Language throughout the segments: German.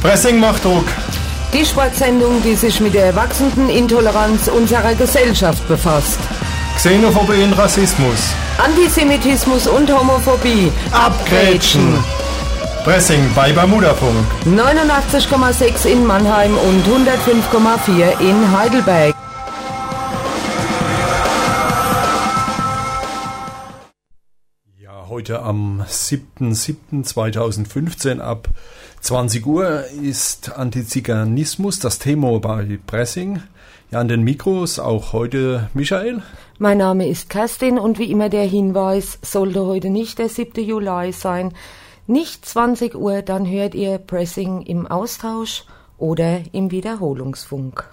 Pressing macht Druck. Die Sportsendung, die sich mit der wachsenden Intoleranz unserer Gesellschaft befasst. Xenophobie und Rassismus. Antisemitismus und Homophobie. Abgrätschen. Pressing bei Bermudafunk. 89,6 in Mannheim und 105,4 in Heidelberg. Ja, heute am 7.7.2015 ab 20 Uhr ist Antiziganismus das Thema bei Pressing. Ja, an den Mikros auch heute Michael. Mein Name ist Kerstin und wie immer der Hinweis, sollte heute nicht der 7. Juli sein, nicht 20 Uhr, dann hört ihr Pressing im Austausch oder im Wiederholungsfunk.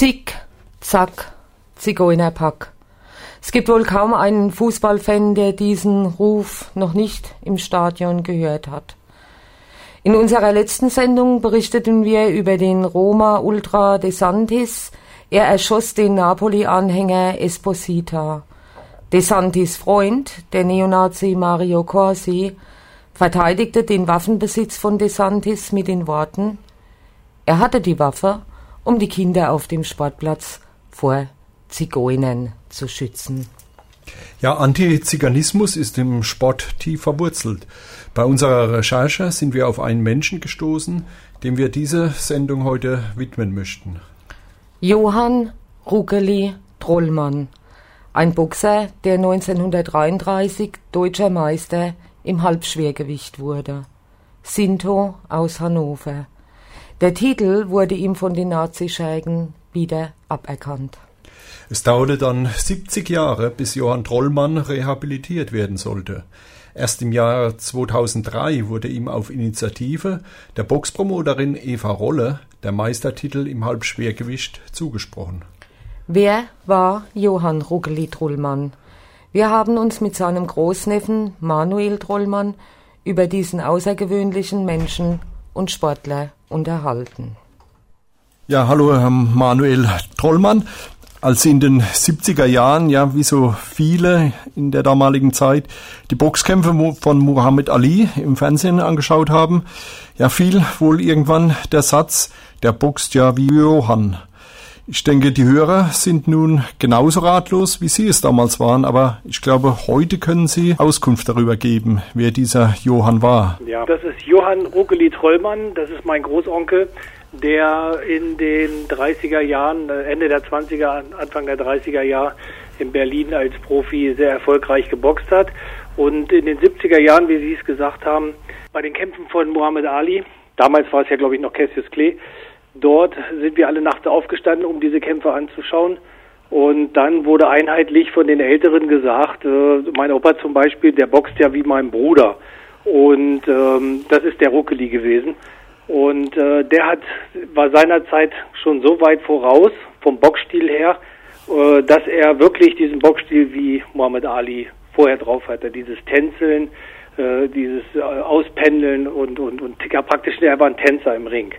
Zick, zack, Zigeunerpack. Es gibt wohl kaum einen Fußballfan, der diesen Ruf noch nicht im Stadion gehört hat. In unserer letzten Sendung berichteten wir über den Roma-Ultra De Santis. Er erschoss den Napoli-Anhänger Esposita. De Santis Freund, der Neonazi Mario Corsi, verteidigte den Waffenbesitz von De Santis mit den Worten: Er hatte die Waffe, um die Kinder auf dem Sportplatz vor Zigeunern zu schützen. Ja, Antiziganismus ist im Sport tief verwurzelt. Bei unserer Recherche sind wir auf einen Menschen gestoßen, dem wir diese Sendung heute widmen möchten. Johann Ruggeli Trollmann, ein Boxer, der 1933 deutscher Meister im Halbschwergewicht wurde. Sinto aus Hannover. Der Titel wurde ihm von den Nazischergen wieder aberkannt. Es dauerte dann 70 Jahre, bis Johann Trollmann rehabilitiert werden sollte. Erst im Jahr 2003 wurde ihm auf Initiative der Boxpromoterin Eva Rolle der Meistertitel im Halbschwergewicht zugesprochen. Wer war Johann Ruggeli Trollmann? Wir haben uns mit seinem Großneffen Manuel Trollmann über diesen außergewöhnlichen Menschen und Sportler unterhalten. Ja, hallo Herr Manuel Trollmann. Als Sie in den 70er Jahren, ja wie so viele in der damaligen Zeit, die Boxkämpfe von Muhammad Ali im Fernsehen angeschaut haben, ja fiel wohl irgendwann der Satz, der boxt ja wie Johann. Ich denke, die Hörer sind nun genauso ratlos, wie Sie es damals waren, aber ich glaube, heute können Sie Auskunft darüber geben, wer dieser Johann war. Ja, das ist Johann Ruggeli Trollmann, das ist mein Großonkel, der in den 30er Jahren, Ende der 20er, Anfang der 30er Jahre in Berlin als Profi sehr erfolgreich geboxt hat. Und in den 70er Jahren, wie Sie es gesagt haben, bei den Kämpfen von Muhammad Ali, damals war es ja, glaube ich, noch Cassius Clay, dort sind wir alle nachts aufgestanden, um diese Kämpfe anzuschauen. Und dann wurde einheitlich von den Älteren gesagt, mein Opa zum Beispiel, der boxt ja wie mein Bruder. Und das ist der Ruggeli gewesen. Und der war seinerzeit schon so weit voraus, vom Boxstil her, dass er wirklich diesen Boxstil wie Muhammad Ali vorher drauf hatte. Dieses Tänzeln, dieses Auspendeln und ja, praktisch, er war ein Tänzer im Ring.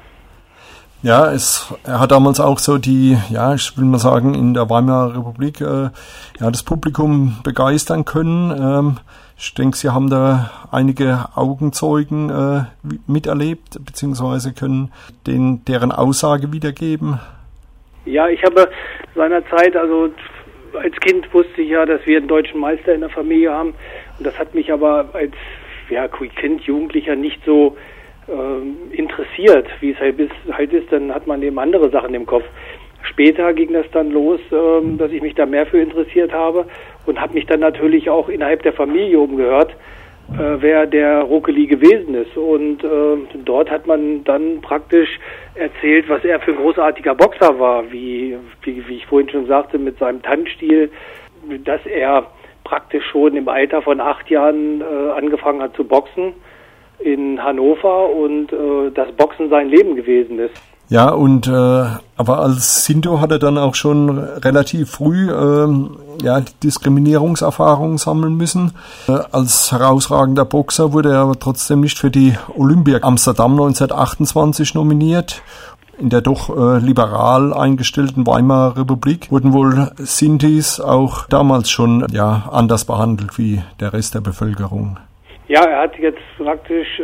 Ja, er hat damals auch so ich will mal sagen, in der Weimarer Republik das Publikum begeistern können. Ich denke, Sie haben da einige Augenzeugen miterlebt, beziehungsweise können deren Aussage wiedergeben. Ja, ich habe seinerzeit, also als Kind wusste ich ja, dass wir einen deutschen Meister in der Familie haben. Und das hat mich aber als Kind, Jugendlicher nicht so interessiert, wie es halt ist, dann hat man eben andere Sachen im Kopf. Später ging das dann los, dass ich mich da mehr für interessiert habe und habe mich dann natürlich auch innerhalb der Familie umgehört, wer der Ruggeli gewesen ist. Und dort hat man dann praktisch erzählt, was er für ein großartiger Boxer war, wie ich vorhin schon sagte, mit seinem Tanzstil, dass er praktisch schon im Alter von 8 Jahren angefangen hat zu boxen in Hannover und das Boxen sein Leben gewesen ist. Ja, und aber als Sinto hat er dann auch schon relativ früh Diskriminierungserfahrungen sammeln müssen. Als herausragender Boxer wurde er aber trotzdem nicht für die Olympia Amsterdam 1928 nominiert. In der doch liberal eingestellten Weimarer Republik wurden wohl Sintis auch damals schon anders behandelt wie der Rest der Bevölkerung. Ja, er hat jetzt praktisch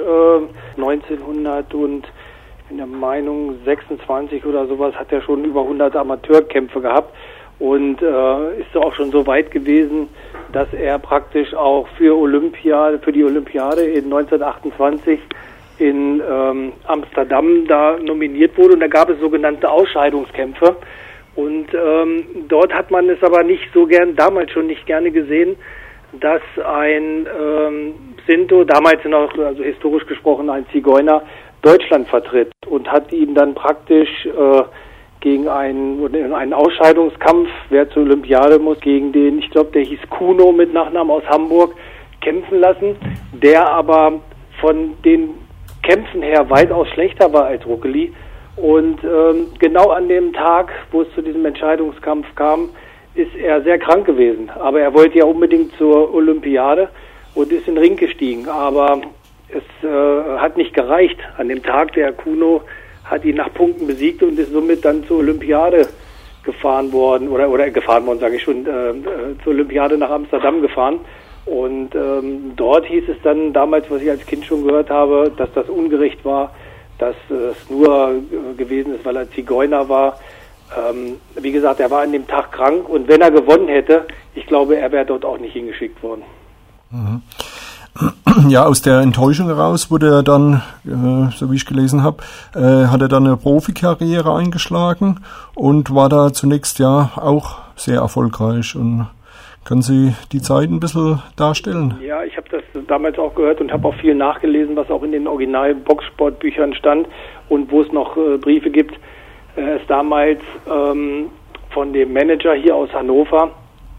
1900 und in der Meinung 26 oder sowas hat er schon über 100 Amateurkämpfe gehabt und ist auch schon so weit gewesen, dass er praktisch auch für die Olympiade in 1928 in Amsterdam da nominiert wurde und da gab es sogenannte Ausscheidungskämpfe und dort hat man es aber nicht so damals schon nicht gerne gesehen, dass ein Sinto, damals noch, also historisch gesprochen ein Zigeuner, Deutschland vertritt und hat ihn dann praktisch gegen einen Ausscheidungskampf, wer zur Olympiade muss, gegen den, ich glaube, der hieß Kuno mit Nachnamen aus Hamburg, kämpfen lassen, der aber von den Kämpfen her weitaus schlechter war als Ruggeli Und genau an dem Tag, wo es zu diesem Entscheidungskampf kam, ist er sehr krank gewesen. Aber er wollte ja unbedingt zur Olympiade und ist in den Ring gestiegen. Aber es hat nicht gereicht. An dem Tag, der Kuno hat ihn nach Punkten besiegt und ist somit dann zur Olympiade gefahren worden, oder gefahren worden, sage ich schon, zur Olympiade nach Amsterdam gefahren. Und dort hieß es dann damals, was ich als Kind schon gehört habe, dass das ungerecht war, dass es nur gewesen ist, weil er Zigeuner war. Wie gesagt, er war an dem Tag krank und wenn er gewonnen hätte, ich glaube, er wäre dort auch nicht hingeschickt worden. Mhm. Ja, aus der Enttäuschung heraus wurde er dann, so wie ich gelesen habe, hat er dann eine Profikarriere eingeschlagen und war da zunächst ja auch sehr erfolgreich. Und können Sie die Zeit ein bisschen darstellen? Ja, ich habe das damals auch gehört und habe auch viel nachgelesen, was auch in den Original-Boxsportbüchern stand und wo es noch Briefe gibt. Er ist damals von dem Manager hier aus Hannover,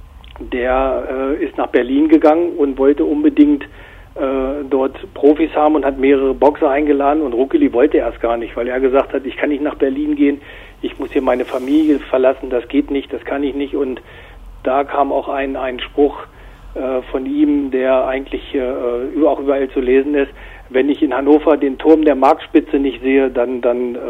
der ist nach Berlin gegangen und wollte unbedingt dort Profis haben und hat mehrere Boxer eingeladen und Ruckeli wollte erst gar nicht, weil er gesagt hat, ich kann nicht nach Berlin gehen, ich muss hier meine Familie verlassen, das geht nicht, das kann ich nicht. Und da kam auch ein Spruch von ihm, der eigentlich auch überall zu lesen ist: Wenn ich in Hannover den Turm der Marktspitze nicht sehe, dann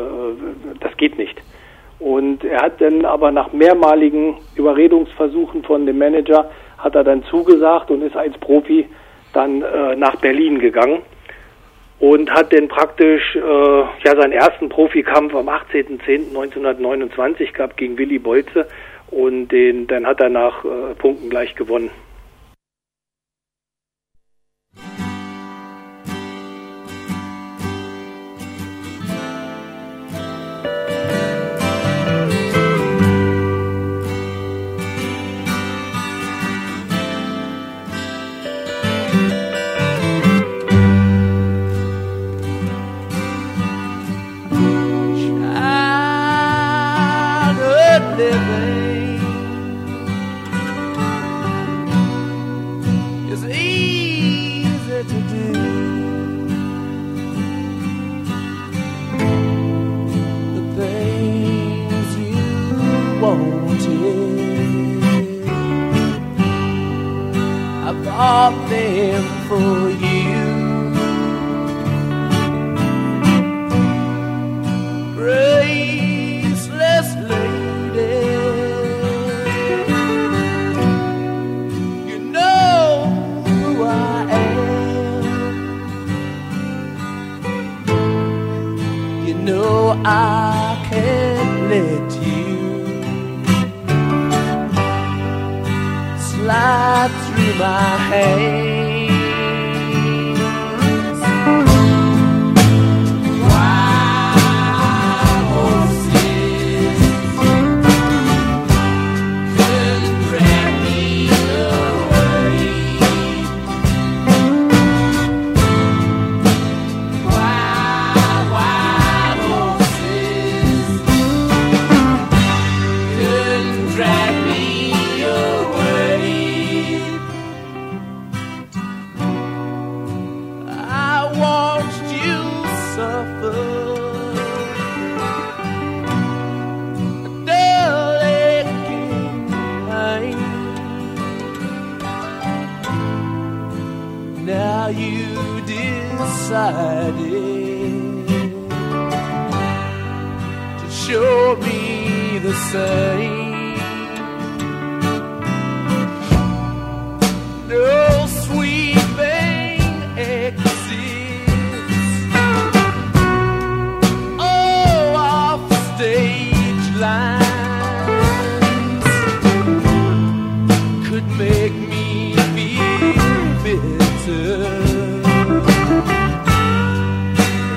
das geht nicht. Und er hat dann aber nach mehrmaligen Überredungsversuchen von dem Manager, hat er dann zugesagt und ist als Profi dann nach Berlin gegangen und hat dann praktisch seinen ersten Profikampf am 18.10.1929 gehabt gegen Willi Bolze und dann hat er nach Punkten gleich gewonnen.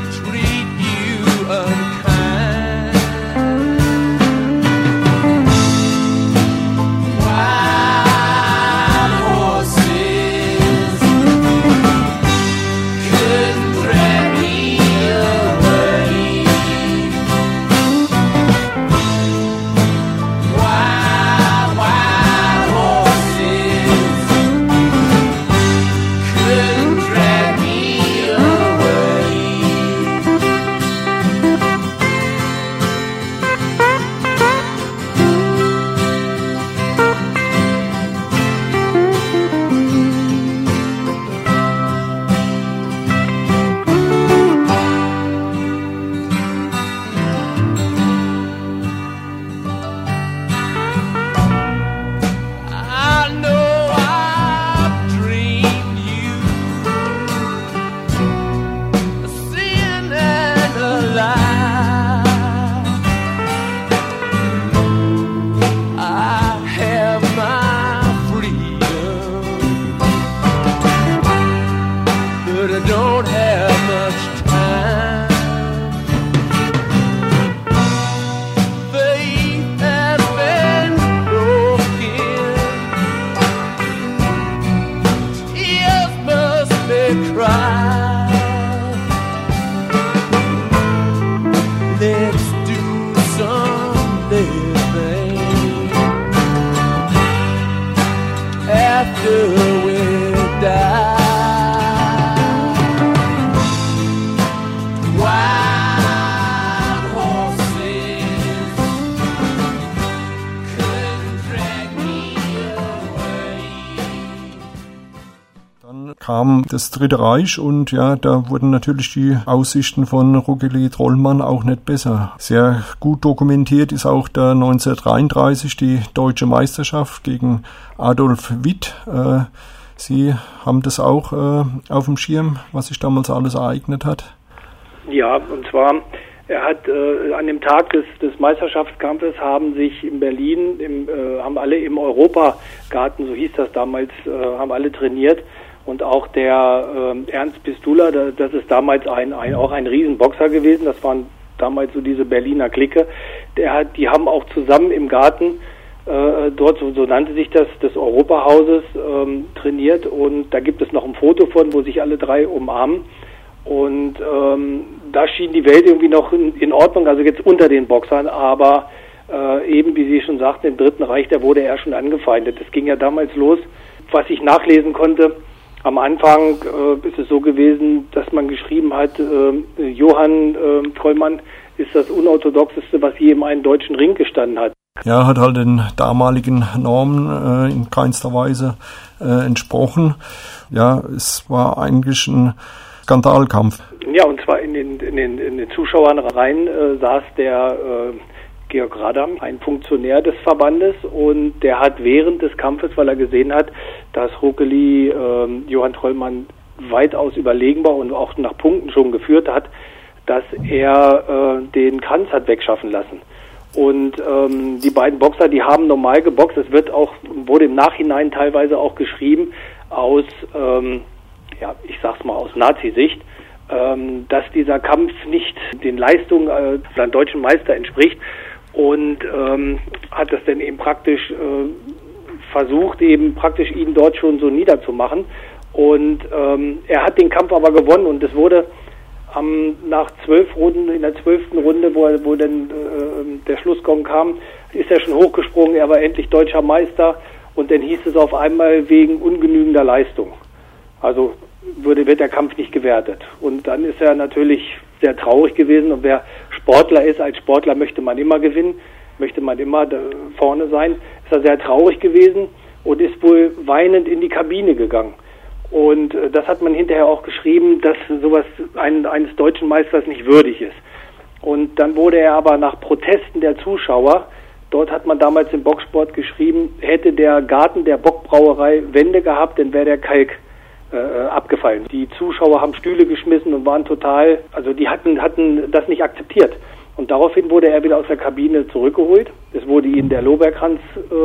Treat you unkind. kam das Dritte Reich und ja, da wurden natürlich die Aussichten von Rogelé Trollmann auch nicht besser. Sehr gut dokumentiert ist auch der 1933 die deutsche Meisterschaft gegen Adolf Witt. Sie haben das auch auf dem Schirm, was sich damals alles ereignet hat? Ja, und zwar, er hat an dem Tag des Meisterschaftskampfes haben sich in Berlin, haben alle im Europagarten, so hieß das damals, haben alle trainiert. Und auch der Ernst Pistula, das ist damals auch ein Riesenboxer gewesen, das waren damals so diese Berliner Clique, die haben auch zusammen im Garten dort, so nannte sich das, des Europahauses, trainiert, und da gibt es noch ein Foto von, wo sich alle drei umarmen, und da schien die Welt irgendwie noch in Ordnung, also jetzt unter den Boxern, aber eben, wie Sie schon sagten, im Dritten Reich, da wurde er schon angefeindet. Das ging ja damals los, was ich nachlesen konnte. Am Anfang ist es so gewesen, dass man geschrieben hat, Johann Trollmann ist das unorthodoxeste, was je in einem deutschen Ring gestanden hat. Ja, hat halt den damaligen Normen in keinster Weise entsprochen. Ja, es war eigentlich ein Skandalkampf. Ja, und zwar in den Zuschauerreihen saß der Georg Radam, ein Funktionär des Verbandes, und der hat während des Kampfes, weil er gesehen hat, dass Rogelé Johann Trollmann weitaus überlegen war und auch nach Punkten schon geführt hat, dass er den Kranz hat wegschaffen lassen. Und die beiden Boxer, die haben normal geboxt. Es wurde im Nachhinein teilweise auch geschrieben aus, ich sag's mal aus Nazi-Sicht, dass dieser Kampf nicht den Leistungen einer deutschen Meister entspricht, und hat das dann eben praktisch versucht, ihn dort schon so niederzumachen. Und er hat den Kampf aber gewonnen, und es wurde nach 12 Runden, in der 12. Runde, wo dann der Schlussgong kam, ist er schon hochgesprungen, er war endlich deutscher Meister, und dann hieß es auf einmal wegen ungenügender Leistung. Also wird der Kampf nicht gewertet. Und dann ist er natürlich sehr traurig gewesen, und wer Sportler ist, als Sportler möchte man immer gewinnen, möchte man immer vorne sein, ist er sehr traurig gewesen und ist wohl weinend in die Kabine gegangen. Und das hat man hinterher auch geschrieben, dass sowas eines deutschen Meisters nicht würdig ist. Und dann wurde er aber nach Protesten der Zuschauer, dort hat man damals im Boxsport geschrieben, hätte der Garten der Bockbrauerei Wände gehabt, dann wäre der Kalk abgefallen. Die Zuschauer haben Stühle geschmissen und waren total, also die hatten das nicht akzeptiert. Und daraufhin wurde er wieder aus der Kabine zurückgeholt. Es wurde ihm der Lorbeerkranz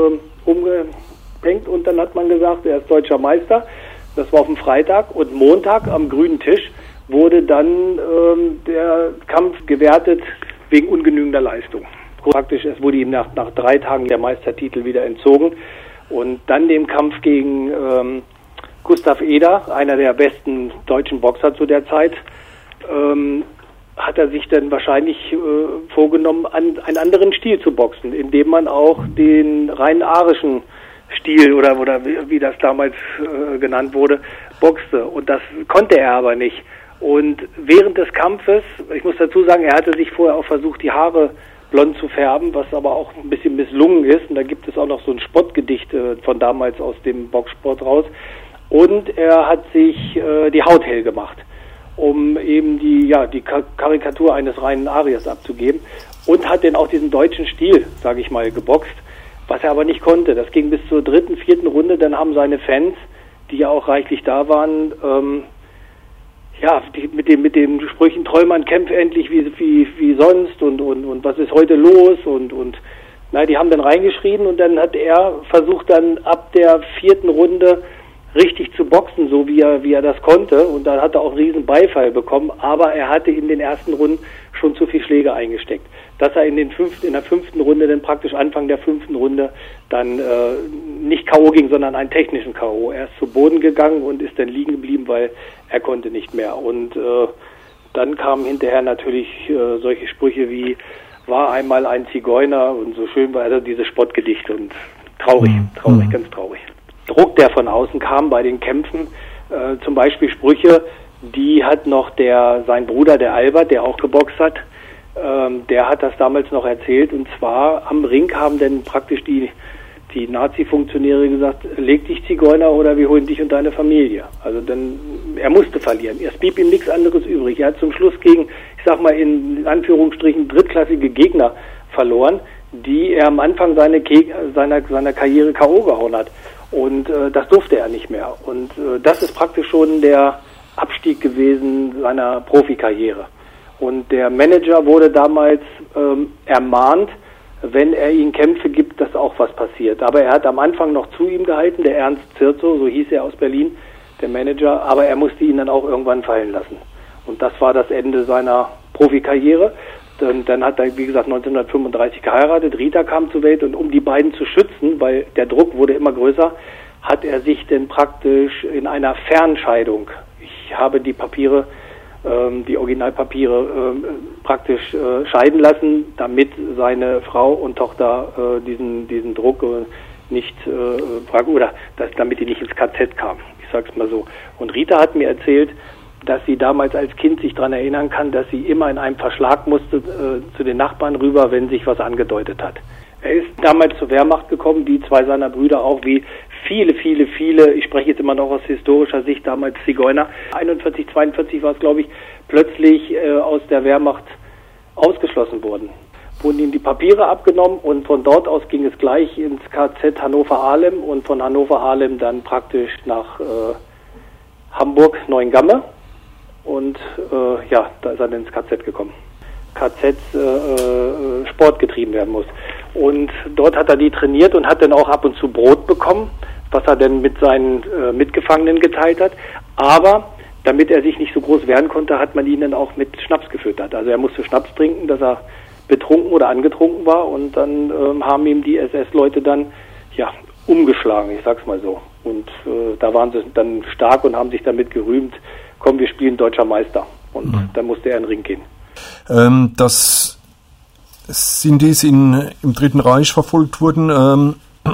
umgehängt, und dann hat man gesagt, er ist deutscher Meister. Das war auf dem Freitag, und Montag am grünen Tisch wurde dann der Kampf gewertet wegen ungenügender Leistung. Praktisch, es wurde ihm nach 3 Tagen der Meistertitel wieder entzogen, und dann dem Kampf gegen Gustav Eder, einer der besten deutschen Boxer zu der Zeit, hat er sich dann wahrscheinlich vorgenommen, einen anderen Stil zu boxen, indem man auch den rein arischen Stil oder wie das damals genannt wurde, boxte. Und das konnte er aber nicht. Und während des Kampfes, ich muss dazu sagen, er hatte sich vorher auch versucht, die Haare blond zu färben, was aber auch ein bisschen misslungen ist. Und da gibt es auch noch so ein Spottgedicht von damals aus dem Boxsport raus. Und er hat sich die Haut hell gemacht, um eben die Karikatur eines reinen Ariers abzugeben, und hat dann auch diesen deutschen Stil, sage ich mal, geboxt, was er aber nicht konnte. Das ging bis zur 3., 4. Runde, dann haben seine Fans, die ja auch reichlich da waren, mit den Sprüchen, Trollmann, kämpf endlich wie sonst, und was ist heute los, und die haben dann reingeschrien, und dann hat er versucht, dann ab der 4. Runde richtig zu boxen, so wie er das konnte, und dann hat er auch riesen Beifall bekommen, aber er hatte in den ersten Runden schon zu viel Schläge eingesteckt, dass er in der 5. Runde, dann praktisch Anfang der 5. Runde, dann nicht K.O. ging, sondern einen technischen K.O. Er ist zu Boden gegangen und ist dann liegen geblieben, weil er konnte nicht mehr. Und dann kamen hinterher natürlich solche Sprüche wie, war einmal ein Zigeuner, und so schön war, also diese Spottgedichte, und traurig, ganz traurig. Druck, der von außen kam bei den Kämpfen, zum Beispiel Sprüche, die hat noch sein Bruder, der Albert, der auch geboxt hat, der hat das damals noch erzählt, und zwar am Ring haben dann praktisch die die Nazi-Funktionäre gesagt, leg dich Zigeuner oder wir holen dich und deine Familie. Also dann, er musste verlieren. Es blieb ihm nichts anderes übrig. Er hat zum Schluss gegen, ich sag mal in Anführungsstrichen, drittklassige Gegner verloren, die er am Anfang seiner Karriere K.O. gehauen hat. Und das durfte er nicht mehr. Und das ist praktisch schon der Abstieg gewesen seiner Profikarriere. Und der Manager wurde damals ermahnt, wenn er ihnen Kämpfe gibt, dass auch was passiert. Aber er hat am Anfang noch zu ihm gehalten, der Ernst Zirzo, so hieß er aus Berlin, der Manager, aber er musste ihn dann auch irgendwann fallen lassen. Und das war das Ende seiner Profikarriere. Dann hat er, wie gesagt, 1935 geheiratet, Rita kam zur Welt und um die beiden zu schützen, weil der Druck wurde immer größer, hat er sich denn praktisch in einer Fernscheidung, ich habe die Papiere, die Originalpapiere praktisch scheiden lassen, damit seine Frau und Tochter diesen Druck nicht oder damit die nicht ins KZ kam. Ich sag's mal so. Und Rita hat mir erzählt, dass sie damals als Kind sich daran erinnern kann, dass sie immer in einem Verschlag musste zu den Nachbarn rüber, wenn sich was angedeutet hat. Er ist damals zur Wehrmacht gekommen, wie zwei seiner Brüder auch, wie viele, ich spreche jetzt immer noch aus historischer Sicht, damals Zigeuner. 41, 42 war es, glaube ich, plötzlich aus der Wehrmacht ausgeschlossen worden. Wurden ihm die Papiere abgenommen und von dort aus ging es gleich ins KZ Hannover-Ahlem und von Hannover-Ahlem dann praktisch nach Hamburg-Neuengamme und da ist er dann ins KZ gekommen. KZ Sport getrieben werden muss. Und dort hat er die trainiert und hat dann auch ab und zu Brot bekommen, was er dann mit seinen Mitgefangenen geteilt hat. Aber damit er sich nicht so groß wehren konnte, hat man ihn dann auch mit Schnaps gefüttert. Also er musste Schnaps trinken, dass er betrunken oder angetrunken war und dann haben ihm die SS-Leute dann umgeschlagen, ich sag's mal so. Und da waren sie dann stark und haben sich damit gerühmt, komm, wir spielen Deutscher Meister. Und dann musste er in den Ring gehen. Dass Sindis im Dritten Reich verfolgt wurden,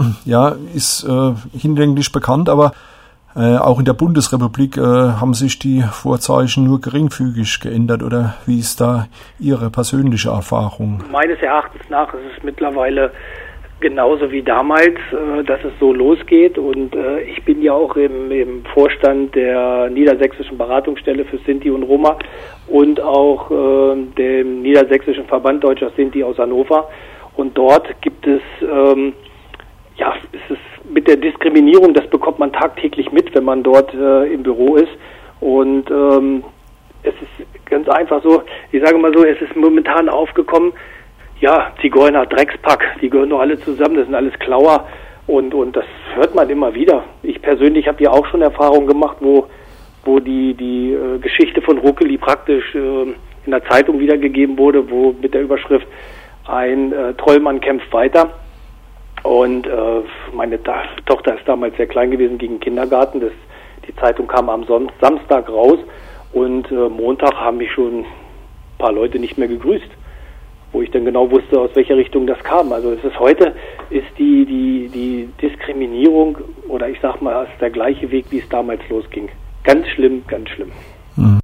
ist hinlänglich bekannt, aber auch in der Bundesrepublik haben sich die Vorzeichen nur geringfügig geändert, oder wie ist da Ihre persönliche Erfahrung? Meines Erachtens nach ist es mittlerweile genauso wie damals, dass es so losgeht und ich bin ja auch im Vorstand der Niedersächsischen Beratungsstelle für Sinti und Roma und auch dem Niedersächsischen Verband Deutscher Sinti aus Hannover und dort gibt es es ist mit der Diskriminierung, das bekommt man tagtäglich mit, wenn man dort im Büro ist und es ist ganz einfach so, ich sage mal so, es ist momentan aufgekommen, ja, Zigeuner, Dreckspack, die gehören doch alle zusammen, das sind alles Klauer und das hört man immer wieder. Ich persönlich habe ja auch schon Erfahrungen gemacht, wo die Geschichte von Ruckeli praktisch in der Zeitung wiedergegeben wurde, wo mit der Überschrift ein Trollmann kämpft weiter und meine Tochter ist damals sehr klein gewesen, ging in den Kindergarten, die Zeitung kam am Samstag raus und Montag haben mich schon ein paar Leute nicht mehr gegrüßt, wo ich dann genau wusste, aus welcher Richtung das kam. Also heute ist die Diskriminierung oder ich sag mal, ist der gleiche Weg, wie es damals losging. Ganz schlimm, ganz schlimm. Mhm.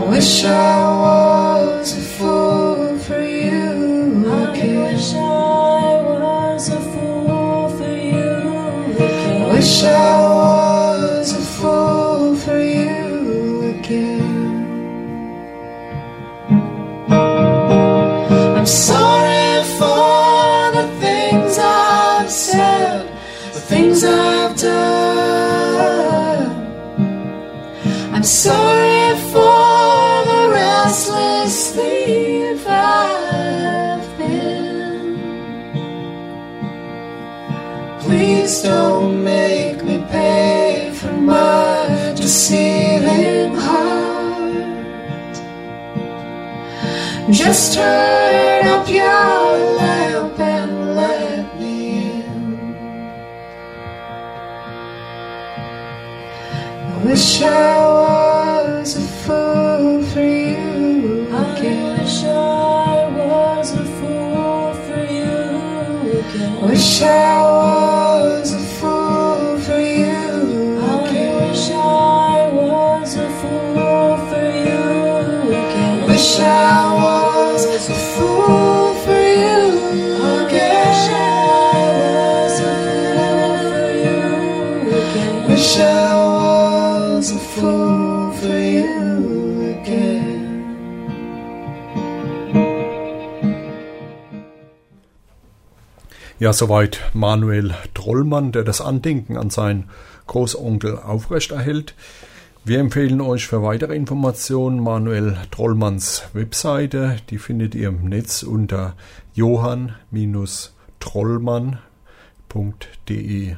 wish I was a fool for you again. I wish I was a fool for you again. I wish I was a fool for you again. I'm sorry for the things I've said, the things I've done. I'm sorry for the restless thief I've been. Please don't make me pay for my deceiving heart. Just turn up your lamp and let me in. I wish I was a fool for you again. I wish I was a fool for you again. I wish I was a fool for you again. I wish I was a fool for you again. I wish I was a fool for you again. I wish I was a fool for you again. Ja, soweit Manuel Trollmann, der das Andenken an seinen Großonkel aufrechterhält. Wir empfehlen euch für weitere Informationen Manuel Trollmanns Webseite. Die findet ihr im Netz unter johann-trollmann.de.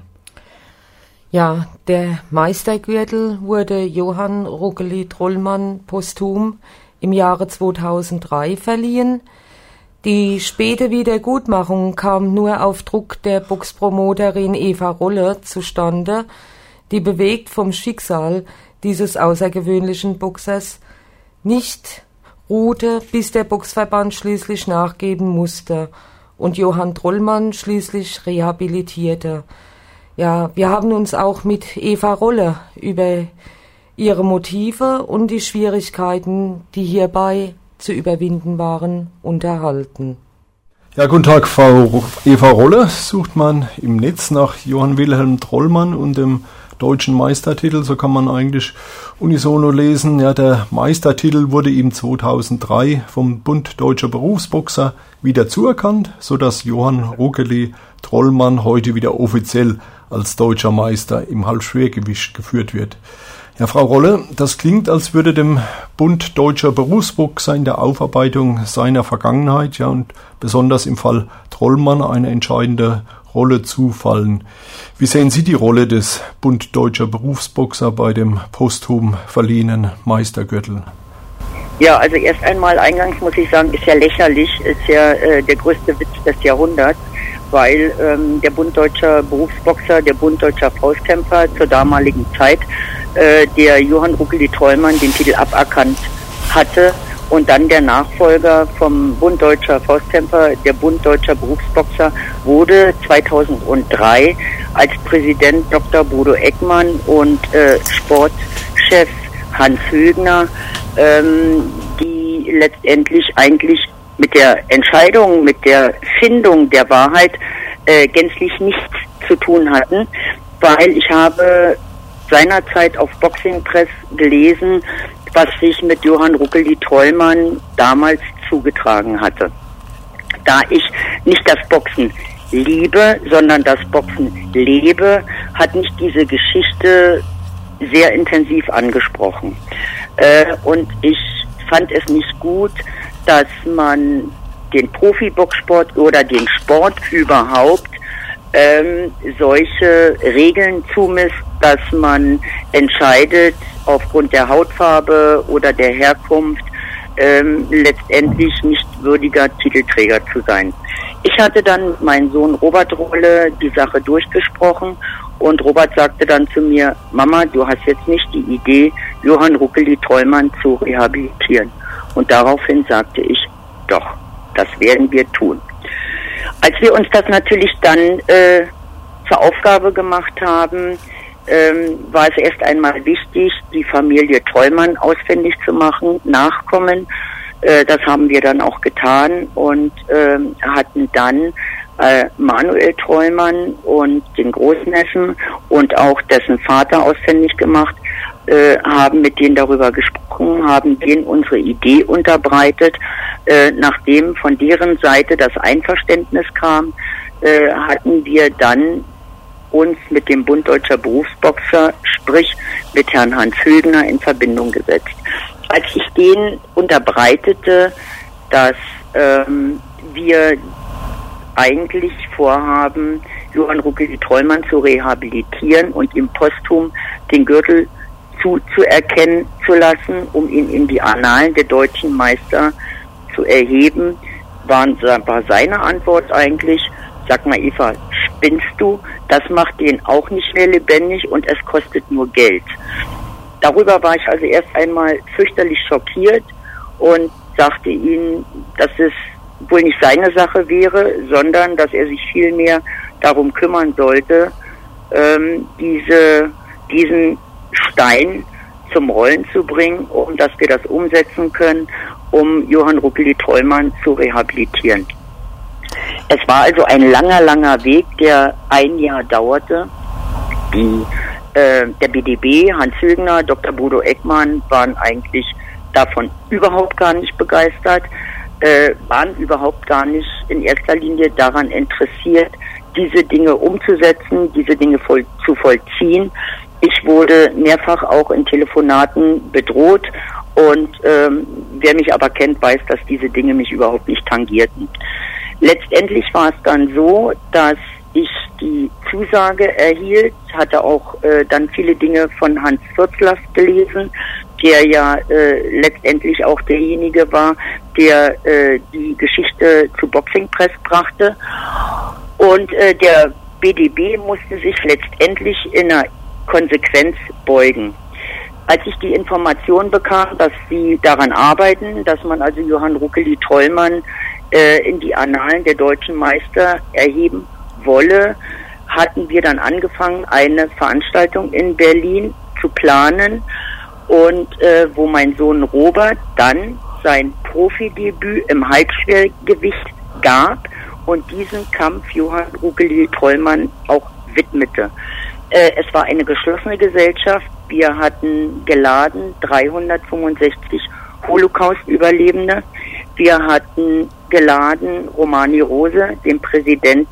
Ja, der Meistergürtel wurde Johann Ruckeli Trollmann posthum im Jahre 2003 verliehen. Die späte Wiedergutmachung kam nur auf Druck der Boxpromoterin Eva Rolle zustande, die bewegt vom Schicksal dieses außergewöhnlichen Boxers nicht ruhte, bis der Boxverband schließlich nachgeben musste und Johann Trollmann schließlich rehabilitierte. Ja, wir haben uns auch mit Eva Rolle über ihre Motive und die Schwierigkeiten, die hierbei zu überwinden waren, unterhalten. Ja, guten Tag, Frau Eva Rolle. Sucht man im Netz nach Johann Wilhelm Trollmann und dem deutschen Meistertitel, so kann man eigentlich unisono lesen. Ja, der Meistertitel wurde ihm 2003 vom Bund Deutscher Berufsboxer wieder zuerkannt, sodass Johann Ruckeli Trollmann heute wieder offiziell als deutscher Meister im Halbschwergewicht geführt wird. Ja, Frau Rolle, das klingt, als würde dem Bund Deutscher Berufsboxer in der Aufarbeitung seiner Vergangenheit, ja, und besonders im Fall Trollmann eine entscheidende Rolle zufallen. Wie sehen Sie die Rolle des Bund Deutscher Berufsboxer bei dem posthum verliehenen Meistergürtel? Ja, also erst einmal eingangs muss ich sagen, ist ja lächerlich, ist ja der größte Witz des Jahrhunderts, weil der Bund Deutscher Berufsboxer, der Bund Deutscher Faustkämpfer zur damaligen Zeit der Johann Ruckeli Trollmann den Titel aberkannt hatte und dann der Nachfolger vom Bund Deutscher Faustkämpfer, der Bund Deutscher Berufsboxer, wurde 2003 als Präsident Dr. Bodo Eckmann und Sportchef Hans Högner, die letztendlich eigentlich mit der Entscheidung, mit der Findung der Wahrheit gänzlich nichts zu tun hatten, weil ich habe seinerzeit auf Boxing Press gelesen, was sich mit Johann Ruckeli Trollmann damals zugetragen hatte. Da ich nicht das Boxen liebe, sondern das Boxen lebe, hat mich diese Geschichte sehr intensiv angesprochen. Und ich fand es nicht gut, dass man den Profiboxsport oder den Sport überhaupt solche Regeln zumisst, dass man entscheidet, aufgrund der Hautfarbe oder der Herkunft letztendlich nicht würdiger Titelträger zu sein. Ich hatte dann mit meinem Sohn Robert Rolle die Sache durchgesprochen und Robert sagte dann zu mir: Mama, du hast jetzt nicht die Idee, Johann Ruckeli Trollmann zu rehabilitieren. Und daraufhin sagte ich: Doch, das werden wir tun. Als wir uns das natürlich dann zur Aufgabe gemacht haben, war es erst einmal wichtig, die Familie Trollmann ausfindig zu machen, Nachkommen. Das haben wir dann auch getan und hatten dann Manuel Trollmann und den Großneffen und auch dessen Vater ausfindig gemacht, haben mit denen darüber gesprochen, haben denen unsere Idee unterbreitet. Nachdem von deren Seite das Einverständnis kam, hatten wir dann uns mit dem Bund Deutscher Berufsboxer, sprich mit Herrn Hans Hülgner, in Verbindung gesetzt. Als ich denen unterbreitete, dass wir eigentlich vorhaben, Johann Ruckeli Trollmann zu rehabilitieren und ihm posthum den Gürtel zuzuerkennen zu lassen, um ihn in die Annalen der deutschen Meister zu erheben, war seine Antwort eigentlich: Sag mal, Eva, spinnst du? Das macht den auch nicht mehr lebendig und es kostet nur Geld. Darüber war ich also erst einmal fürchterlich schockiert und sagte ihm, dass es wohl nicht seine Sache wäre, sondern dass er sich vielmehr darum kümmern sollte, diesen Stein zum Rollen zu bringen, um dass wir das umsetzen können, um Johann Ruckeli Trollmann zu rehabilitieren. Es war also ein langer, langer Weg, der ein Jahr dauerte. Der BDB, Hans Hülgner, Dr. Bodo Eckmann waren eigentlich davon überhaupt gar nicht begeistert, waren überhaupt gar nicht in erster Linie daran interessiert, diese Dinge umzusetzen, diese Dinge zu vollziehen. Ich wurde mehrfach auch in Telefonaten bedroht und wer mich aber kennt, weiß, dass diese Dinge mich überhaupt nicht tangierten. Letztendlich war es dann so, dass ich die Zusage erhielt, hatte auch dann viele Dinge von Hans Fürzlaff gelesen, der ja letztendlich auch derjenige war, der die Geschichte zu Boxing Press brachte. Und der BDB musste sich letztendlich in einer Konsequenz beugen. Als ich die Information bekam, dass sie daran arbeiten, dass man also Johann Ruckeli Trollmann in die Annalen der deutschen Meister erheben wolle, hatten wir dann angefangen, eine Veranstaltung in Berlin zu planen und wo mein Sohn Robert dann sein Profidebüt im Halbschwergewicht gab und diesen Kampf Johann Ruckeli Trollmann auch widmete. Es war eine geschlossene Gesellschaft. Wir hatten geladen 365 Holocaust-Überlebende. Wir hatten geladen Romani Rose, den Präsident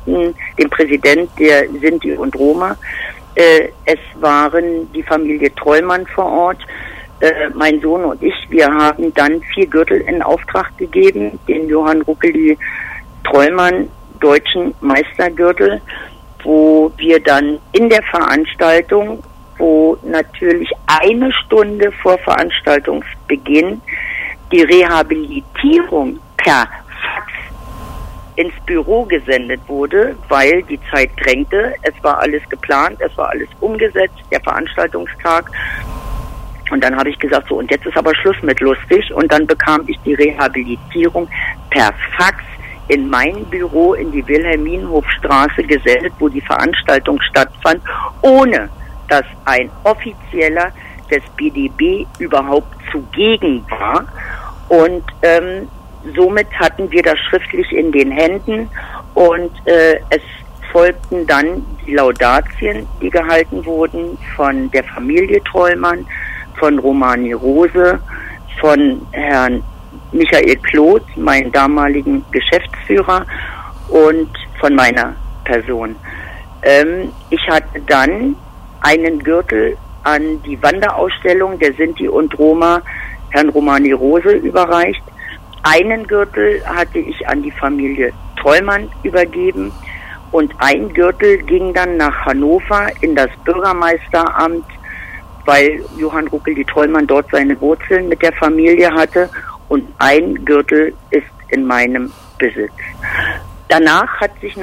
der Sinti und Roma. Es waren die Familie Trollmann vor Ort. Mein Sohn und ich, wir haben dann 4 Gürtel in Auftrag gegeben, den Johann Ruckeli Trollmann deutschen Meistergürtel, wo wir dann in der Veranstaltung, wo natürlich 1 Stunde vor Veranstaltungsbeginn die Rehabilitierung per Fax ins Büro gesendet wurde, weil die Zeit drängte. Es war alles geplant, es war alles umgesetzt, der Veranstaltungstag. Und dann habe ich gesagt, so, und jetzt ist aber Schluss mit lustig. Und dann bekam ich die Rehabilitierung per Fax in mein Büro in die Wilhelminhofstraße gesendet, wo die Veranstaltung stattfand, ohne dass ein Offizieller des BDB überhaupt zugegen war. Und somit hatten wir das schriftlich in den Händen und es folgten dann die Laudatien, die gehalten wurden von der Familie Trollmann, von Romani Rose, von Herrn Michael Kloth, meinen damaligen Geschäftsführer, und von meiner Person. Ich hatte dann einen Gürtel an die Wanderausstellung der Sinti und Roma Herrn Romani Rose überreicht. Einen Gürtel hatte ich an die Familie Trollmann übergeben und ein Gürtel ging dann nach Hannover in das Bürgermeisteramt, weil Johann Ruckeli Trollmann dort seine Wurzeln mit der Familie hatte, und ein Gürtel ist in meinem Besitz. Danach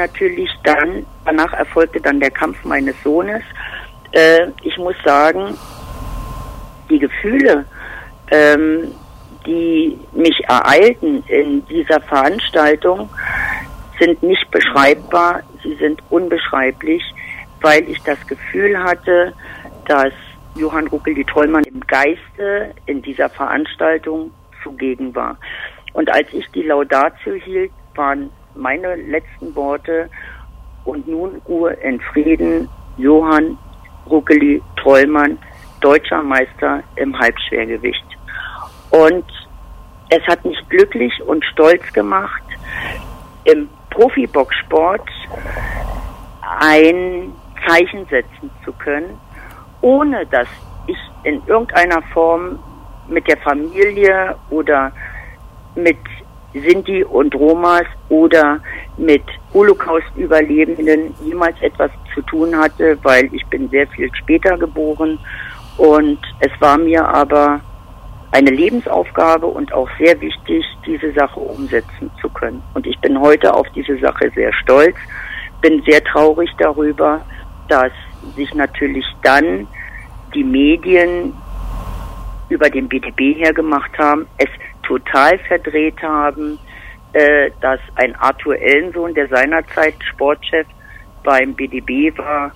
erfolgte dann der Kampf meines Sohnes. Ich muss sagen, die Gefühle, die mich ereilten in dieser Veranstaltung, sind nicht beschreibbar, sie sind unbeschreiblich, weil ich das Gefühl hatte, dass Johann Ruckeli-Trollmann im Geiste in dieser Veranstaltung zugegen war. Und als ich die Laudatio hielt, waren meine letzten Worte: und nun Ruhe in Frieden, Johann Ruckeli-Trollmann, deutscher Meister im Halbschwergewicht. Und es hat mich glücklich und stolz gemacht, im Profiboxsport ein Zeichen setzen zu können, ohne dass ich in irgendeiner Form mit der Familie oder mit Sinti und Romas oder mit Holocaust-Überlebenden jemals etwas zu tun hatte, weil ich bin sehr viel später geboren, und es war mir aber eine Lebensaufgabe und auch sehr wichtig, diese Sache umsetzen zu können. Und ich bin heute auf diese Sache sehr stolz, bin sehr traurig darüber, dass sich natürlich dann die Medien über den BDB hergemacht haben, es total verdreht haben, dass ein Arthur Ellensohn, der seinerzeit Sportchef beim BDB war,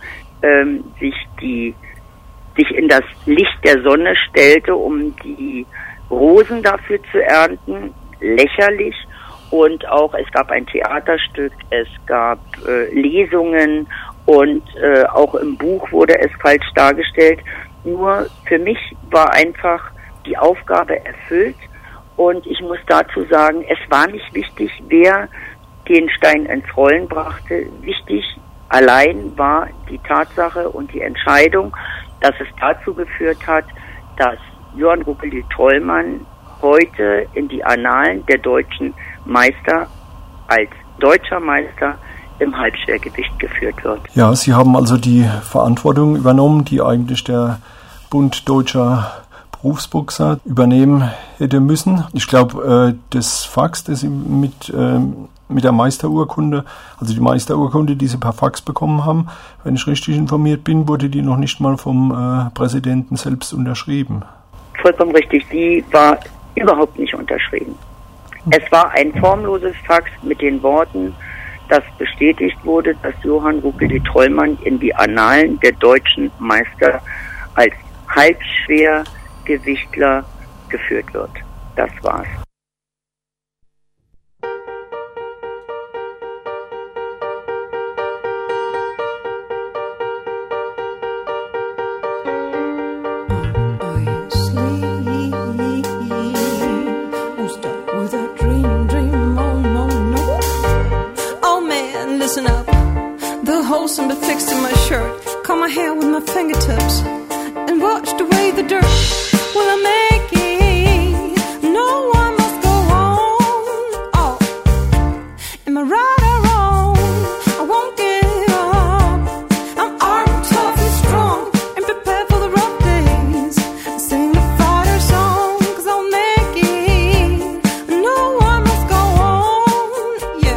sich in das Licht der Sonne stellte, um die Rosen dafür zu ernten. Lächerlich. Und auch, es gab ein Theaterstück, es gab Lesungen, und auch im Buch wurde es falsch dargestellt. Nur für mich war einfach die Aufgabe erfüllt, und ich muss dazu sagen, es war nicht wichtig, wer den Stein ins Rollen brachte. Wichtig allein war die Tatsache und die Entscheidung, dass es dazu geführt hat, dass Johann Ruckeli-Trollmann heute in die Annalen der deutschen Meister als deutscher Meister im Halbschwergewicht geführt wird. Ja, Sie haben also die Verantwortung übernommen, die eigentlich der Bund Deutscher Berufsboxer übernehmen hätte müssen. Ich glaube, das Fax, das Sie mit der Meisterurkunde, also die Meisterurkunde, die Sie per Fax bekommen haben, wenn ich richtig informiert bin, wurde die noch nicht mal vom Präsidenten selbst unterschrieben. Vollkommen richtig, die war überhaupt nicht unterschrieben. Es war ein formloses Fax mit den Worten, dass bestätigt wurde, dass Johann Ruckeli-Trollmann in die Annalen der deutschen Meister als Halbschwergewichtler geführt wird. Das war's. Listen up, the holes in the fixed in my shirt. Comb my hair with my fingertips and watch the way the dirt will I make it. No one must go on. Oh, am I right or wrong? I won't give up. I'm armed, tough and strong, and prepared for the rough days. Sing the fighter song, 'cause I'll make it. No one must go on. Yeah.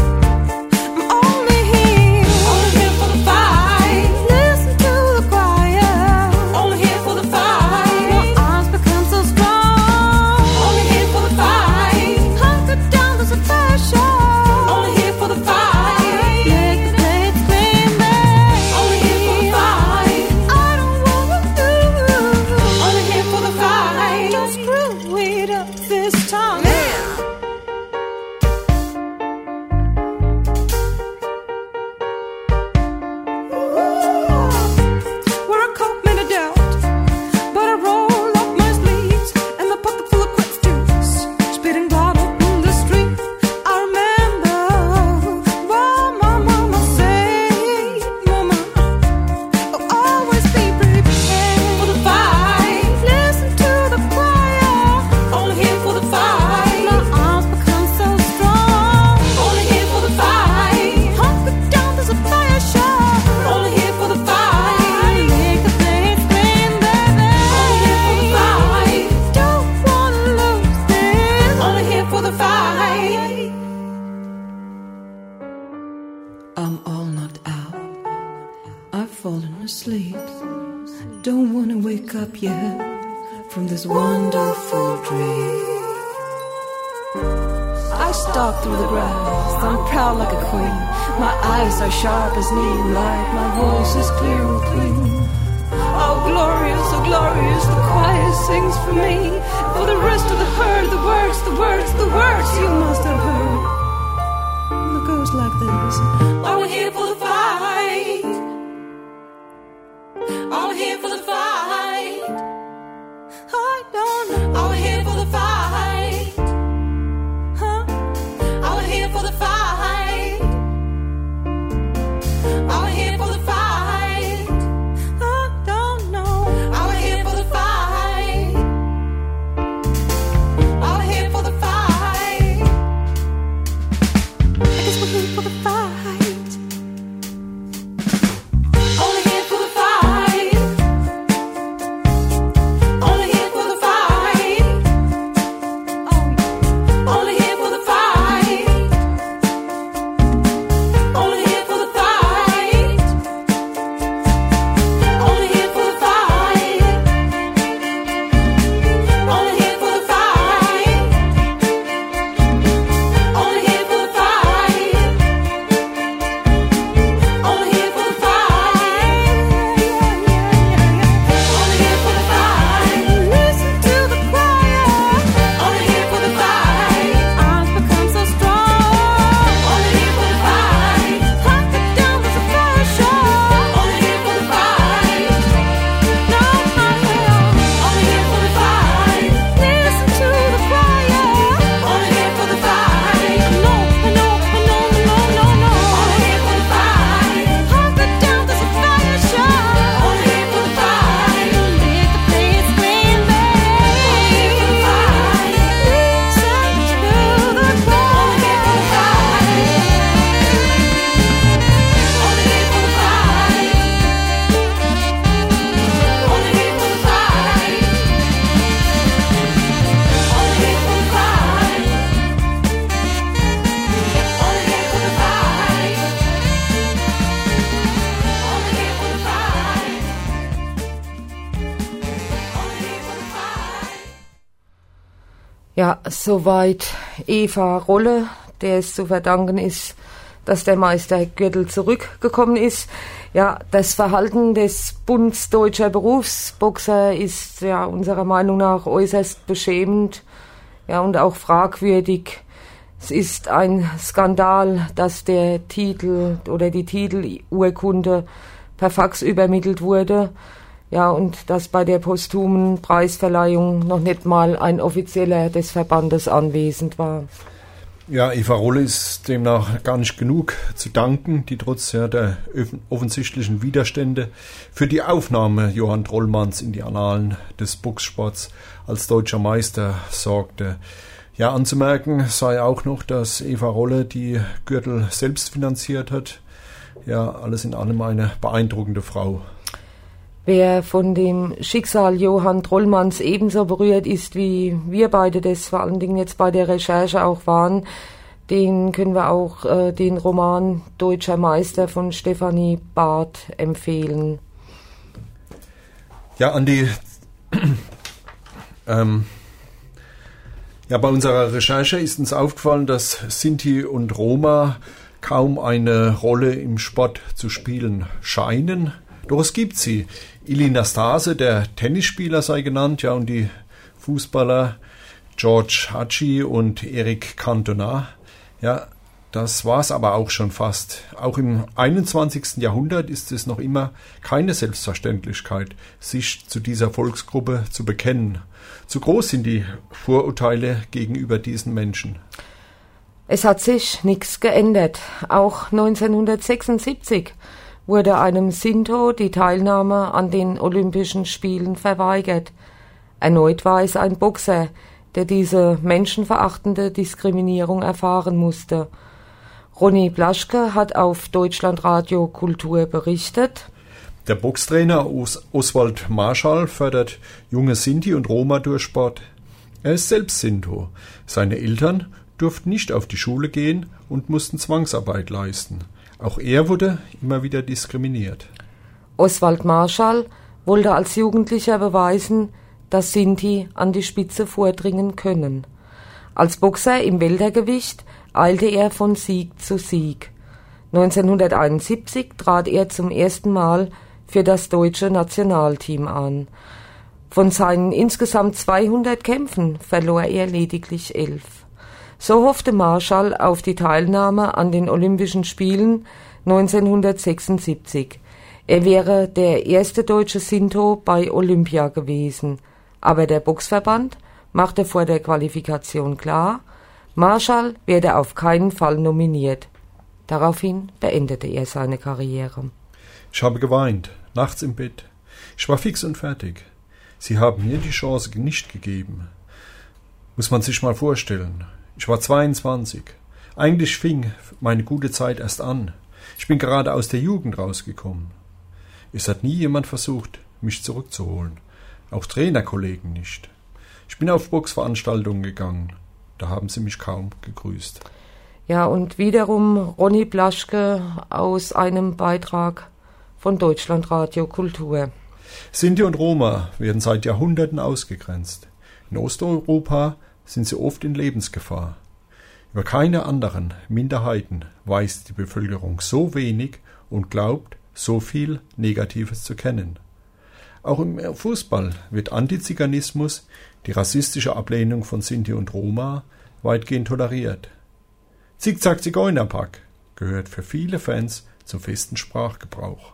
I'm all knocked out, I've fallen asleep. Don't wanna wake up yet from this wonderful dream. I stalk through the grass, I'm proud like a queen. My eyes are sharp as needle light, my voice is clear and clean. Oh, so glorious, the choir sings for me. For the rest of the herd, the words you must have heard. And it goes like this. Oh, we're here for the fight. Oh, we're here for the fight. I don't know. Oh, we're here for the fight. Huh? Oh, we're here for the fight. Oh, we're here for the fight. I don't know. Oh, we're here for the fight. Oh, we're here for the fight. I guess we're here for the fight. Only here for the fight. Only here for the fight. Oh, only here for the fight. Only here for the fight. Only here for the fight. Only here for the fight. Only here for the fight. Only here for the fight. Listen to the choir. Only here for the fight. I've become so strong. Only here for the fight. Hunt it down with a fire show. Only here for the fight. No, not here. Only here for the fight. Listen to the choir. Only here for the fight. No. Only here for the fight. Hunt it down with a fire show. Only here for the fight. Make the place scream, baby. Only here for the fight. Listen to the choir. Only here for the fight. Only here for the fight. Only here for the fight. Only here for the fight. Only here for the fight. Only here for the fight. Only here for the fight. Ja, soweit Eva Rolle, der es zu verdanken ist, dass der Meistergürtel zurückgekommen ist. Ja, das Verhalten des Bunds Deutscher Berufsboxer ist ja unserer Meinung nach äußerst beschämend, ja, und auch fragwürdig. Es ist ein Skandal, dass der Titel oder die Titelurkunde per Fax übermittelt wurde. Ja, und dass bei der posthumen Preisverleihung noch nicht mal ein Offizieller des Verbandes anwesend war. Ja, Eva Rolle ist demnach gar nicht genug zu danken, die trotz der offensichtlichen Widerstände für die Aufnahme Johann Trollmanns in die Annalen des Boxsports als deutscher Meister sorgte. Ja, anzumerken sei auch noch, dass Eva Rolle die Gürtel selbst finanziert hat. Ja, alles in allem eine beeindruckende Frau. Wer von dem Schicksal Johann Trollmanns ebenso berührt ist, wie wir beide das vor allen Dingen jetzt bei der Recherche auch waren, den können wir auch den Roman Deutscher Meister von Stefanie Barth empfehlen. Ja, Andi, bei unserer Recherche ist uns aufgefallen, dass Sinti und Roma kaum eine Rolle im Sport zu spielen scheinen. Doch es gibt sie. Ilie Nastase, der Tennisspieler, sei genannt, ja, und die Fußballer George Hatschi und Eric Cantona. Ja, das war's aber auch schon fast. Auch im 21. Jahrhundert ist es noch immer keine Selbstverständlichkeit, sich zu dieser Volksgruppe zu bekennen. Zu groß sind die Vorurteile gegenüber diesen Menschen. Es hat sich nichts geändert. Auch 1976 wurde einem Sinto die Teilnahme an den Olympischen Spielen verweigert. Erneut war es ein Boxer, der diese menschenverachtende Diskriminierung erfahren musste. Ronny Blaschke hat auf Deutschlandradio Kultur berichtet. Der Boxtrainer Oswald Marschall fördert junge Sinti und Roma durch Sport. Er ist selbst Sinto. Seine Eltern durften nicht auf die Schule gehen und mussten Zwangsarbeit leisten. Auch er wurde immer wieder diskriminiert. Oswald Marschall wollte als Jugendlicher beweisen, dass Sinti an die Spitze vordringen können. Als Boxer im Weltergewicht eilte er von Sieg zu Sieg. 1971 trat er zum ersten Mal für das deutsche Nationalteam an. Von seinen insgesamt 200 Kämpfen verlor er lediglich 11. So hoffte Marschall auf die Teilnahme an den Olympischen Spielen 1976. Er wäre der erste deutsche Sinto bei Olympia gewesen. Aber der Boxverband machte vor der Qualifikation klar, Marschall werde auf keinen Fall nominiert. Daraufhin beendete er seine Karriere. Ich habe geweint, nachts im Bett. Ich war fix und fertig. Sie haben mir die Chance nicht gegeben. Muss man sich mal vorstellen. Ich war 22. Eigentlich fing meine gute Zeit erst an. Ich bin gerade aus der Jugend rausgekommen. Es hat nie jemand versucht, mich zurückzuholen. Auch Trainerkollegen nicht. Ich bin auf Boxveranstaltungen gegangen. Da haben sie mich kaum gegrüßt. Ja, und wiederum Ronny Blaschke aus einem Beitrag von Deutschlandradio Kultur. Sinti und Roma werden seit Jahrhunderten ausgegrenzt. In Osteuropa sind sie oft in Lebensgefahr. Über keine anderen Minderheiten weiß die Bevölkerung so wenig und glaubt, so viel Negatives zu kennen. Auch im Fußball wird Antiziganismus, die rassistische Ablehnung von Sinti und Roma, weitgehend toleriert. Zickzack-Zigeunerpack gehört für viele Fans zum festen Sprachgebrauch.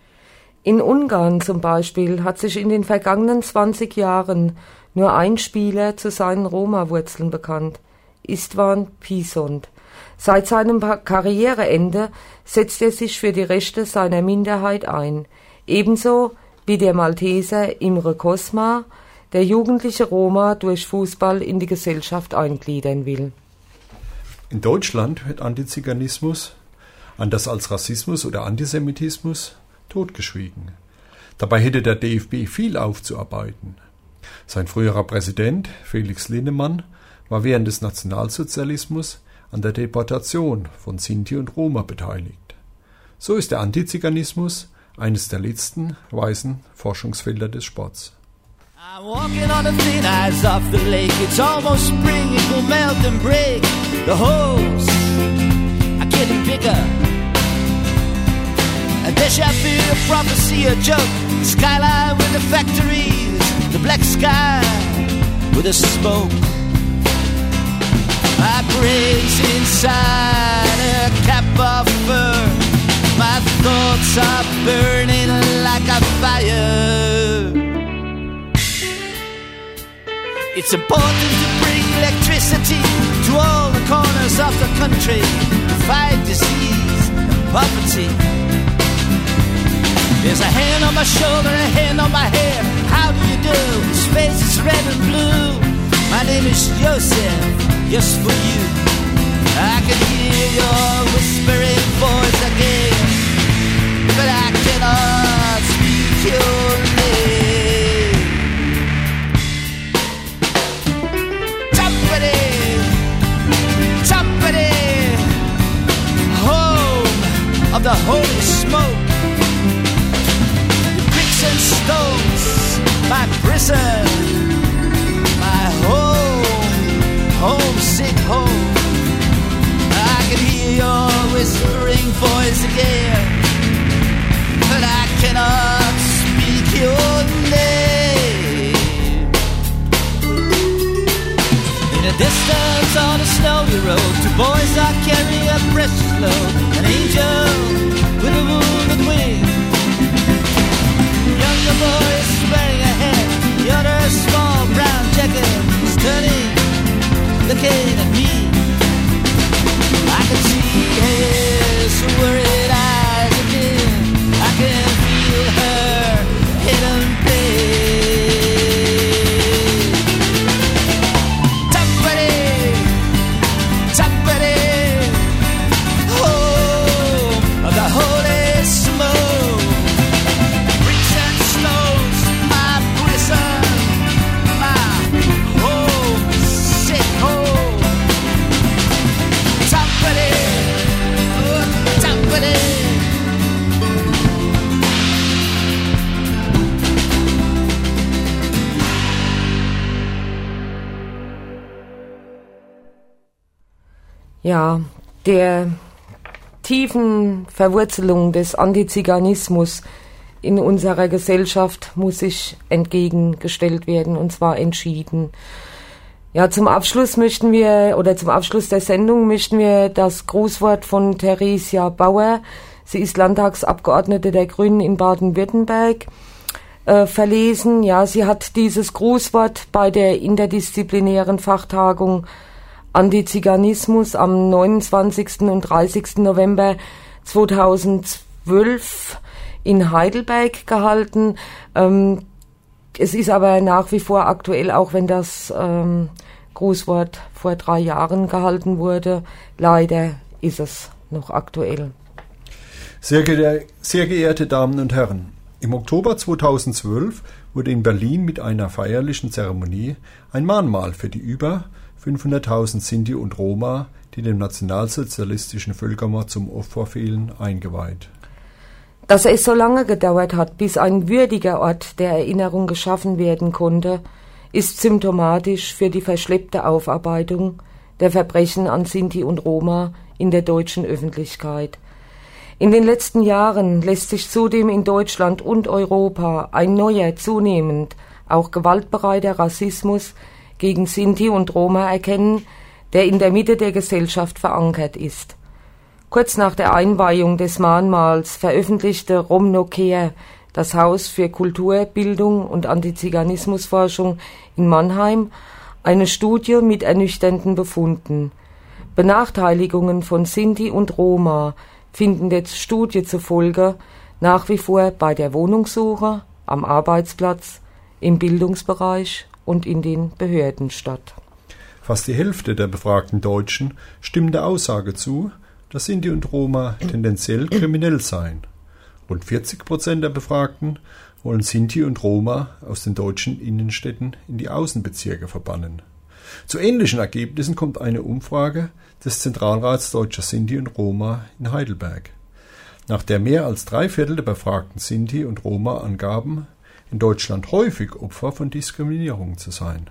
In Ungarn zum Beispiel hat sich in den vergangenen 20 Jahren nur ein Spieler zu seinen Roma-Wurzeln bekannt, Istvan Pisont. Seit seinem Karriereende setzt er sich für die Rechte seiner Minderheit ein, ebenso wie der Malteser Imre Kosma, der jugendliche Roma durch Fußball in die Gesellschaft eingliedern will. In Deutschland wird Antiziganismus, anders als Rassismus oder Antisemitismus, totgeschwiegen. Dabei hätte der DFB viel aufzuarbeiten. Sein früherer Präsident, Felix Linnemann, war während des Nationalsozialismus an der Deportation von Sinti und Roma beteiligt. So ist der Antiziganismus eines der letzten weißen Forschungsfelder des Sports. I'm walking on the thin ice off the lake. It's almost spring, it will melt and break. The holes are getting bigger. A déjà vu, a prophecy, a joke. The skyline with the factories, the black sky with the smoke. My brain's inside a cap of fur. My thoughts are burning like a fire. It's important to bring electricity to all the corners of the country to fight disease and poverty. There's a hand on my shoulder, a hand on my hair. How do you do? His face is red and blue. My name is Joseph, just for you. I can hear your whispering voice again, but I cannot speak your name. Somebody, home of the holy smoke. Bricks and stones, my prison, my homesick home. I can hear your whispering voice again, but I cannot speak your name. In the distance on a snowy road, two boys are carrying a precious load. An angel with a wounded wing. The younger boy is wearing a hat, the other a small brown jacket. He's turning, looking at me. I can see his worried eyes again. I can feel her hidden pain. Somebody, home of the holy smoke. Bricks and stones, my prison, my homesick home. Somebody. Ja, der tiefen Verwurzelung des Antiziganismus in unserer Gesellschaft muss sich entgegengestellt werden, und zwar entschieden. Ja, zum Abschluss der Sendung möchten wir das Grußwort von Theresia Bauer, sie ist Landtagsabgeordnete der Grünen in Baden-Württemberg, verlesen. Ja, sie hat dieses Grußwort bei der interdisziplinären Fachtagung Antiziganismus am 29. und 30. November 2012 in Heidelberg gehalten. Es ist aber nach wie vor aktuell, auch wenn das Grußwort vor 3 Jahren gehalten wurde. Leider ist es noch aktuell. Sehr geehrte Damen und Herren, im Oktober 2012 wurde in Berlin mit einer feierlichen Zeremonie ein Mahnmal für die über 500.000 Sinti und Roma, die dem nationalsozialistischen Völkermord zum Opfer fielen, eingeweiht. Dass es so lange gedauert hat, bis ein würdiger Ort der Erinnerung geschaffen werden konnte, ist symptomatisch für die verschleppte Aufarbeitung der Verbrechen an Sinti und Roma in der deutschen Öffentlichkeit. In den letzten Jahren lässt sich zudem in Deutschland und Europa ein neuer, zunehmend auch gewaltbereiter Rassismus gegen Sinti und Roma erkennen, der in der Mitte der Gesellschaft verankert ist. Kurz nach der Einweihung des Mahnmals veröffentlichte Romno Kehr, das Haus für Kultur, Bildung und Antiziganismusforschung in Mannheim, eine Studie mit ernüchternden Befunden. Benachteiligungen von Sinti und Roma finden der Studie zufolge nach wie vor bei der Wohnungssuche, am Arbeitsplatz, im Bildungsbereich und in den Behörden statt. Fast die Hälfte der befragten Deutschen stimmt der Aussage zu, dass Sinti und Roma tendenziell kriminell seien. Rund 40% der Befragten wollen Sinti und Roma aus den deutschen Innenstädten in die Außenbezirke verbannen. Zu ähnlichen Ergebnissen kommt eine Umfrage des Zentralrats Deutscher Sinti und Roma in Heidelberg, nach der mehr als 3/4 der befragten Sinti und Roma angaben, in Deutschland häufig Opfer von Diskriminierung zu sein.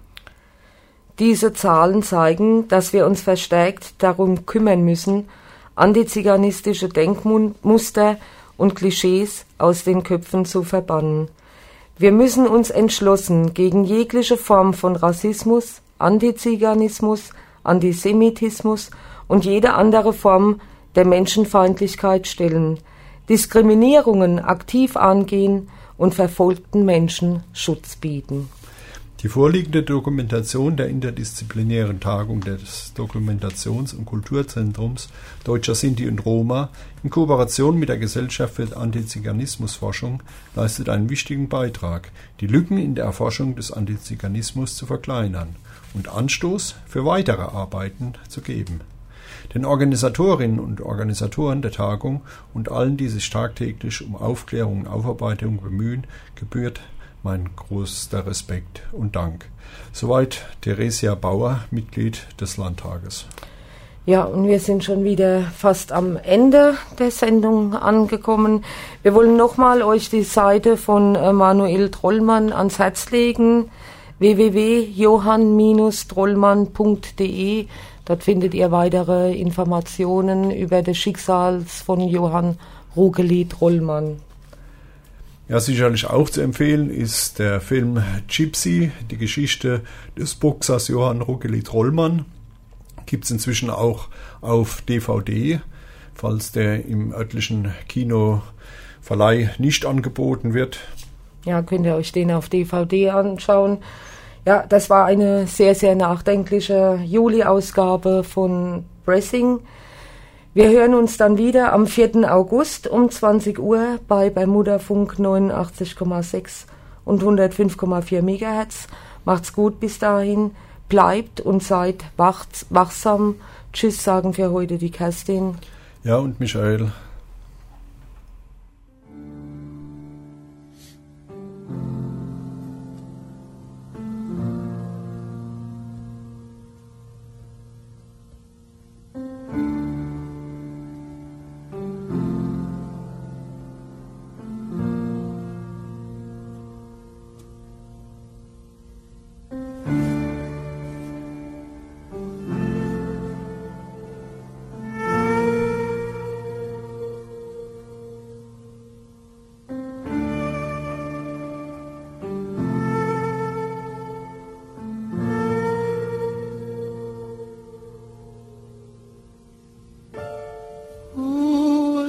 Diese Zahlen zeigen, dass wir uns verstärkt darum kümmern müssen, antiziganistische Denkmuster und Klischees aus den Köpfen zu verbannen. Wir müssen uns entschlossen gegen jegliche Form von Rassismus, Antiziganismus, Antisemitismus und jede andere Form der Menschenfeindlichkeit stellen, Diskriminierungen aktiv angehen und verfolgten Menschen Schutz bieten. Die vorliegende Dokumentation der interdisziplinären Tagung des Dokumentations- und Kulturzentrums Deutscher Sinti und Roma in Kooperation mit der Gesellschaft für Antiziganismusforschung leistet einen wichtigen Beitrag, die Lücken in der Erforschung des Antiziganismus zu verkleinern und Anstoß für weitere Arbeiten zu geben. Den Organisatorinnen und Organisatoren der Tagung und allen, die sich tagtäglich um Aufklärung und Aufarbeitung bemühen, gebührt mein größter Respekt und Dank. Soweit Theresia Bauer, Mitglied des Landtages. Ja, und wir sind schon wieder fast am Ende der Sendung angekommen. Wir wollen nochmal euch die Seite von Manuel Trollmann ans Herz legen, www.johann-trollmann.de. Dort findet ihr weitere Informationen über das Schicksal von Johann Rugeli Trollmann. Ja, sicherlich auch zu empfehlen ist der Film Gypsy, die Geschichte des Boxers Johann Rugeli Trollmann. Gibt es inzwischen auch auf DVD, falls der im örtlichen Kinoverleih nicht angeboten wird. Ja, könnt ihr euch den auf DVD anschauen. Ja, das war eine sehr, sehr nachdenkliche Juli-Ausgabe von Pressing. Wir hören uns dann wieder am 4. August um 20 Uhr bei Bermudafunk 89,6 und 105,4 MHz. Macht's gut bis dahin. Bleibt und seid wachsam. Tschüss, sagen für heute die Kerstin. Ja, und Michael.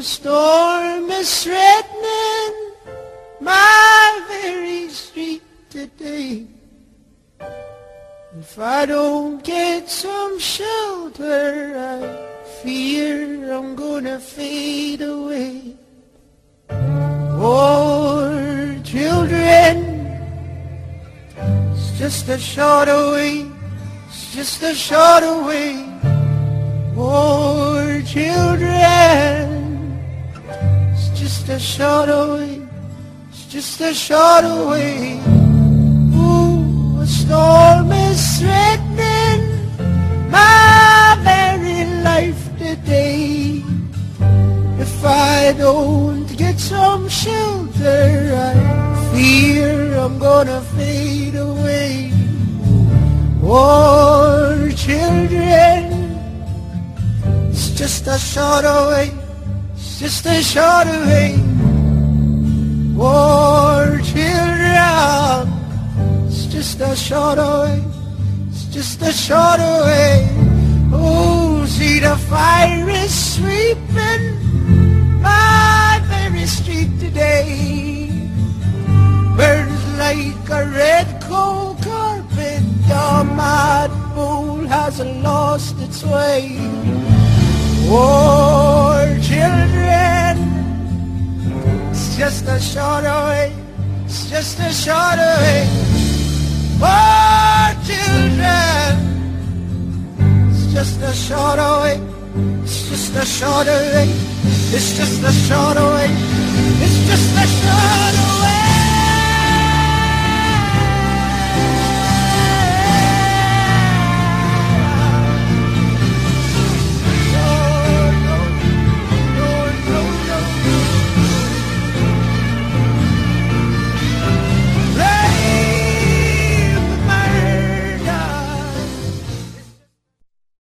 storm is threatening my very street today. If I don't get some shelter, I fear I'm gonna fade away. Oh, children, it's just a short away, it's just a short away. Oh, children, it's just a short away, it's just a short away. Ooh, a storm is threatening my very life today. If I don't get some shelter, I fear I'm gonna fade away. Oh, children, it's just a short away, it's just a short away. Oh, children, it's just a short away, it's just a short away. Oh, see the fire is sweeping my very street today. Burns like a red coal carpet, the mud bowl has lost its way. Oh, children, it's just a short away, it's just a short away. Oh, children, it's just a short away, it's just a short away, it's just a short away, it's just a short away.